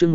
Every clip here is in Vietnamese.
chương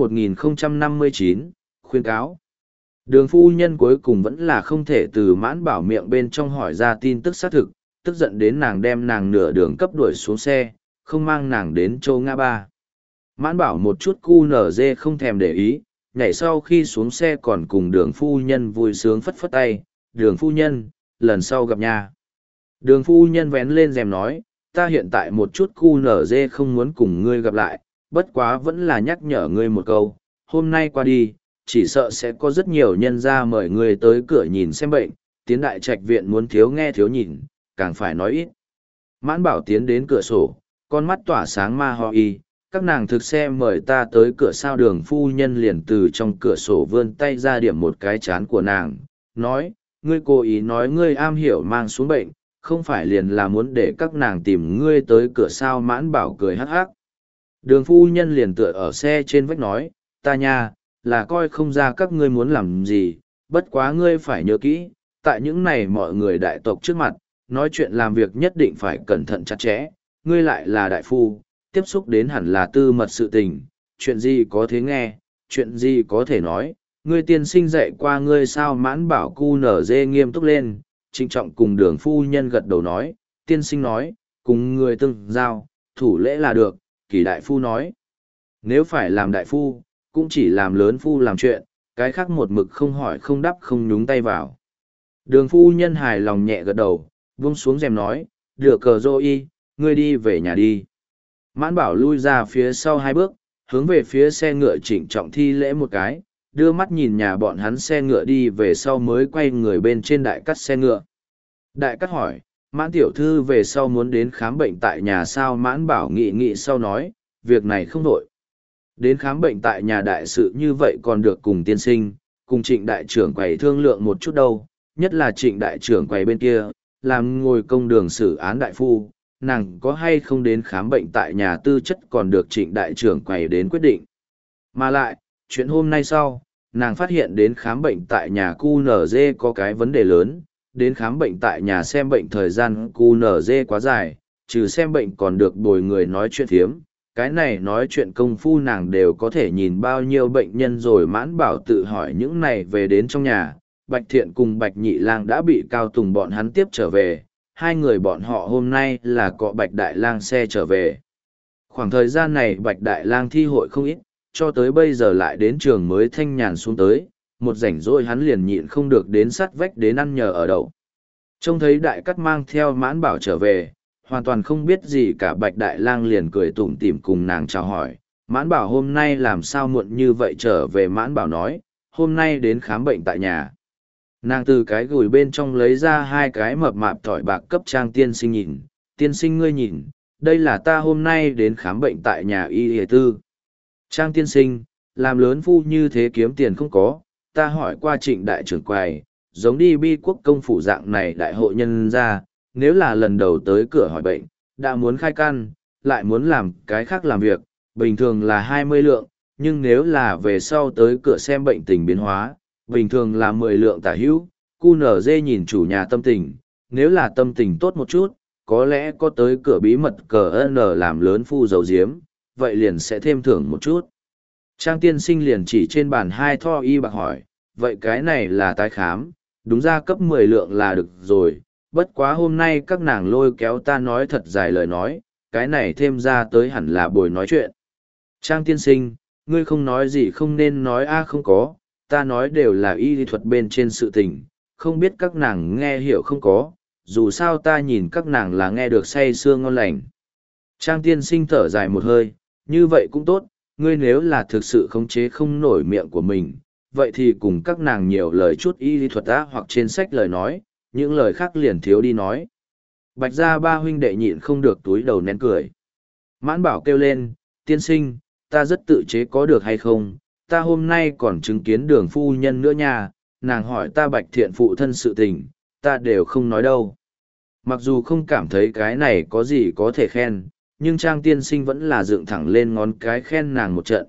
1059, khuyên cáo. Đường phu nhân cuối cùng vẫn là không thể từ Mãn Bảo miệng bên trong hỏi ra tin tức xác thực, tức giận đến nàng đem nàng nửa đường cấp đuổi xuống xe, không mang nàng đến châu ngã ba. Mãn Bảo một chút cu nở dê không thèm để ý, nhảy sau khi xuống xe còn cùng đường phu nhân vui sướng phất phất tay, đường phu nhân, lần sau gặp nha. Đường phu nhân vén lên rèm nói, ta hiện tại một chút cu nở dê không muốn cùng ngươi gặp lại, bất quá vẫn là nhắc nhở ngươi một câu, hôm nay qua đi, chỉ sợ sẽ có rất nhiều nhân gia mời ngươi tới cửa nhìn xem bệnh, tiến đại trạch viện muốn thiếu nghe thiếu nhìn, càng phải nói ít. Mãn Bảo tiến đến cửa sổ, con mắt tỏa sáng ma ho y, các nàng thực xe mời ta tới cửa sao. Đường phu nhân liền từ trong cửa sổ vươn tay ra điểm một cái chán của nàng, nói, ngươi cố ý nói ngươi am hiểu mang xuống bệnh, không phải liền là muốn để các nàng tìm ngươi tới cửa sao. Mãn Bảo cười hắc hắc. Đường phu nhân liền tựa ở xe trên vách nói, ta nha, là coi không ra các ngươi muốn làm gì, bất quá ngươi phải nhớ kỹ, tại những này mọi người đại tộc trước mặt, nói chuyện làm việc nhất định phải cẩn thận chặt chẽ, ngươi lại là đại phu, tiếp xúc đến hẳn là tư mật sự tình, chuyện gì có thể nghe, chuyện gì có thể nói, ngươi tiên sinh dạy qua ngươi sao. Mãn Bảo cu nở dê nghiêm túc lên, trịnh trọng cùng đường phu nhân gật đầu nói, tiên sinh nói, cùng người tương giao, thủ lễ là được. Kỳ đại phu nói, nếu phải làm đại phu, cũng chỉ làm lớn phu làm chuyện, cái khác một mực không hỏi không đáp không nhúng tay vào. Đường phu nhân hài lòng nhẹ gật đầu, vung xuống rèm nói, được cờ dô y, ngươi đi về nhà đi. Mãn Bảo lui ra phía sau hai bước, hướng về phía xe ngựa trịnh trọng thi lễ một cái, đưa mắt nhìn nhà bọn hắn xe ngựa đi về sau mới quay người bên trên đại cắt xe ngựa. Đại cắt hỏi, Mãn tiểu thư về sau muốn đến khám bệnh tại nhà sao. Mãn Bảo nghị nghị sau nói, việc này không đổi. Đến khám bệnh tại nhà đại sự như vậy còn được cùng tiên sinh, cùng Trịnh đại trưởng quầy thương lượng một chút đâu, nhất là Trịnh đại trưởng quầy bên kia, làm ngồi công đường xử án đại phu, nàng có hay không đến khám bệnh tại nhà tư chất còn được Trịnh đại trưởng quầy đến quyết định. Mà lại, chuyện hôm nay sau, nàng phát hiện đến khám bệnh tại nhà QNZ có cái vấn đề lớn, đến khám bệnh tại nhà xem bệnh thời gian QNZ quá dài, trừ xem bệnh còn được bồi người nói chuyện thiếm. Cái này nói chuyện công phu nàng đều có thể nhìn bao nhiêu bệnh nhân rồi. Mãn Bảo tự hỏi những này về đến trong nhà, Bạch Thiện cùng Bạch Nhị Lang đã bị Cao Tùng bọn hắn tiếp trở về, hai người bọn họ hôm nay là cọ Bạch Đại Lang xe trở về. Khoảng thời gian này Bạch Đại Lang thi hội không ít, cho tới bây giờ lại đến trường mới thanh nhàn xuống tới, một rảnh rỗi hắn liền nhịn không được đến sắt vách đến ăn nhờ ở đậu. Trông thấy Đại Cắt mang theo Mãn Bảo trở về, hoàn toàn không biết gì cả. Bạch Đại Lang liền cười tủm tỉm cùng nàng chào hỏi, Mãn Bảo hôm nay làm sao muộn như vậy trở về. Mãn Bảo nói, hôm nay đến khám bệnh tại nhà. Nàng từ cái gùi bên trong lấy ra hai cái mập mạp thỏi bạc cấp Trang tiên sinh nhìn, tiên sinh ngươi nhìn, đây là ta hôm nay đến khám bệnh tại nhà y y tư. Trang tiên sinh, làm lớn phu như thế kiếm tiền không có, ta hỏi qua Trịnh đại trưởng quầy, giống đi Bi Quốc công phủ dạng này đại hội nhân ra, nếu là lần đầu tới cửa hỏi bệnh, đã muốn khai căn, lại muốn làm cái khác làm việc, bình thường là 20 lượng, nhưng nếu là về sau tới cửa xem bệnh tình biến hóa, bình thường là 10 lượng tả hữu. QNZ nhìn chủ nhà tâm tình, nếu là tâm tình tốt một chút, có lẽ có tới cửa bí mật cờ N làm lớn phu dầu diếm, vậy liền sẽ thêm thưởng một chút. Trang tiên sinh liền chỉ trên bàn hai tho y bạc hỏi, vậy cái này là tái khám, đúng ra cấp 10 lượng là được rồi, bất quá hôm nay các nàng lôi kéo ta nói thật dài lời nói, cái này thêm ra tới hẳn là buổi nói chuyện. Trang tiên sinh, ngươi không nói gì không nên nói a. Không có, ta nói đều là y lý thuật bên trên sự tình, không biết các nàng nghe hiểu không có, dù sao ta nhìn các nàng là nghe được say sưa ngon lành. Trang tiên sinh thở dài một hơi, như vậy cũng tốt, ngươi nếu là thực sự khống chế không nổi miệng của mình, vậy thì cùng các nàng nhiều lời chút y lý thuật á, hoặc trên sách lời nói, những lời khác liền thiếu đi nói. Bạch gia ba huynh đệ nhịn không được túi đầu nén cười. Mãn Bảo kêu lên, tiên sinh, ta rất tự chế có được hay không, ta hôm nay còn chứng kiến Đường phu nhân nữa nha, nàng hỏi ta Bạch Thiện phụ thân sự tình, ta đều không nói đâu. Mặc dù không cảm thấy cái này có gì có thể khen, nhưng Trang tiên sinh vẫn là dựng thẳng lên ngón cái khen nàng một trận.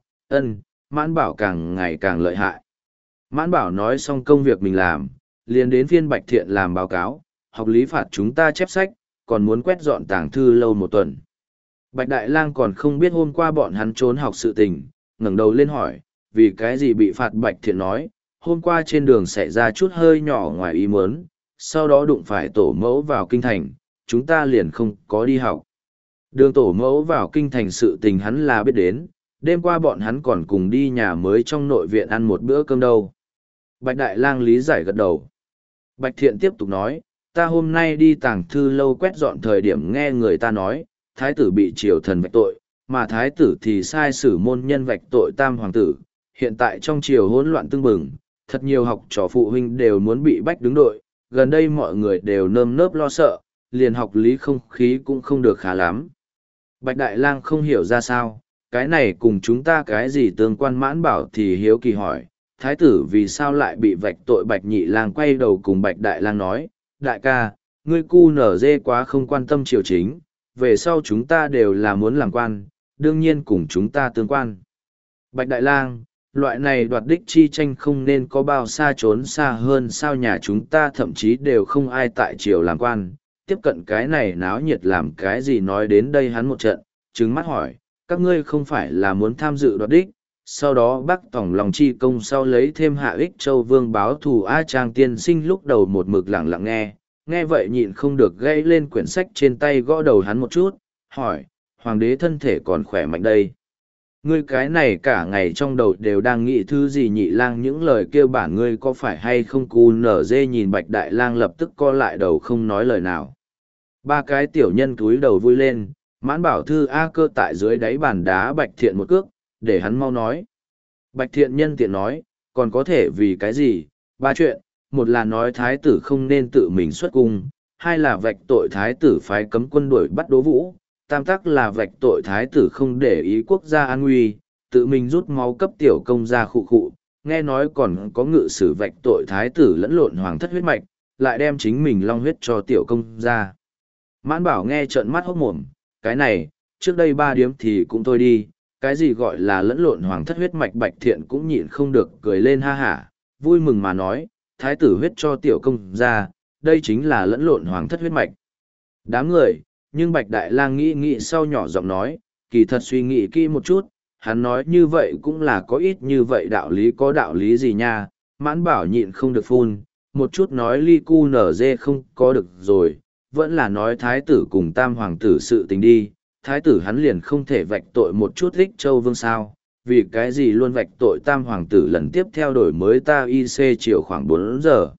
Mãn Bảo càng ngày càng lợi hại. Mãn Bảo nói xong công việc mình làm, liền đến phiên Bạch Thiện làm báo cáo, học lý phạt chúng ta chép sách, còn muốn quét dọn tàng thư lâu một tuần. Bạch Đại Lang còn không biết hôm qua bọn hắn trốn học sự tình, ngẩng đầu lên hỏi, vì cái gì bị phạt? Bạch Thiện nói, hôm qua trên đường xảy ra chút hơi nhỏ ngoài ý muốn, sau đó đụng phải tổ mẫu vào kinh thành, chúng ta liền không có đi học. Đường tổ mẫu vào kinh thành sự tình hắn là biết đến, đêm qua bọn hắn còn cùng đi nhà mới trong nội viện ăn một bữa cơm đâu. Bạch Đại Lang lý giải gật đầu. Bạch Thiện tiếp tục nói, ta hôm nay đi tàng thư lâu quét dọn thời điểm nghe người ta nói, thái tử bị triều thần vạch tội, mà thái tử thì sai sử môn nhân vạch tội tam hoàng tử. Hiện tại trong triều hỗn loạn tưng bừng, thật nhiều học trò phụ huynh đều muốn bị bách đứng đội, gần đây mọi người đều nơm nớp lo sợ, liền học lý không khí cũng không được khá lắm. Bạch Đại Lang không hiểu ra sao, cái này cùng chúng ta cái gì tương quan? Mãn Bảo thì hiếu kỳ hỏi, thái tử vì sao lại bị vạch tội? Bạch Nhị Lang quay đầu cùng Bạch Đại Lang nói, đại ca, ngươi cu nở dê quá không quan tâm triều chính, về sau chúng ta đều là muốn làm quan, đương nhiên cùng chúng ta tương quan. Bạch Đại Lang, loại này đoạt đích chi tranh không nên có bao xa trốn xa hơn sao? Nhà chúng ta thậm chí đều không ai tại triều làm quan, tiếp cận cái này náo nhiệt làm cái gì? Nói đến đây hắn một trận, trừng mắt hỏi, các ngươi không phải là muốn tham dự đoạt đích, sau đó bắc tổng lòng chi công sau lấy thêm hạ ích châu vương báo thù? A Trang tiên sinh lúc đầu một mực lặng lặng nghe vậy nhịn không được gãy lên quyển sách trên tay gõ đầu hắn một chút, hỏi, hoàng đế thân thể còn khỏe mạnh đây? Ngươi cái này cả ngày trong đầu đều đang nghĩ thứ gì? Nhị Lang, những lời kêu bản ngươi có phải hay không? Cu nở dê nhìn Bạch Đại Lang lập tức co lại đầu không nói lời nào. Ba cái tiểu nhân cúi đầu vui lên, Mãn Bảo Thư A Cơ tại dưới đáy bàn đá Bạch Thiện một cước, để hắn mau nói. Bạch Thiện nhân tiện nói, còn có thể vì cái gì? Ba chuyện, một là nói thái tử không nên tự mình xuất cung, hai là vạch tội thái tử phái cấm quân đuổi bắt Đỗ Vũ, tam tắc là vạch tội thái tử không để ý quốc gia an nguy, tự mình rút máu cấp tiểu công gia khụ khụ, nghe nói còn có ngự sử vạch tội thái tử lẫn lộn hoàng thất huyết mạch, lại đem chính mình long huyết cho tiểu công gia. Mãn Bảo nghe trợn mắt hốt mồm, cái này, trước đây 3 điếm thì cũng thôi đi, cái gì gọi là lẫn lộn hoàng thất huyết mạch? Bạch Thiện cũng nhịn không được cười lên ha hả, vui mừng mà nói, thái tử huyết cho tiểu công gia, đây chính là lẫn lộn hoàng thất huyết mạch. Đám người, nhưng Bạch Đại Lang nghĩ sau nhỏ giọng nói, kỳ thật suy nghĩ kỹ một chút, hắn nói như vậy cũng là có ít như vậy đạo lý. Có đạo lý gì nha? Mãn Bảo nhịn không được phun, một chút nói ly cu nở dê không có được rồi, vẫn là nói thái tử cùng tam hoàng tử sự tình đi, thái tử hắn liền không thể vạch tội một chút ích châu vương sao? Vì cái gì luôn vạch tội tam hoàng tử? Lần tiếp theo đổi mới ta IC chiều khoảng 4 giờ.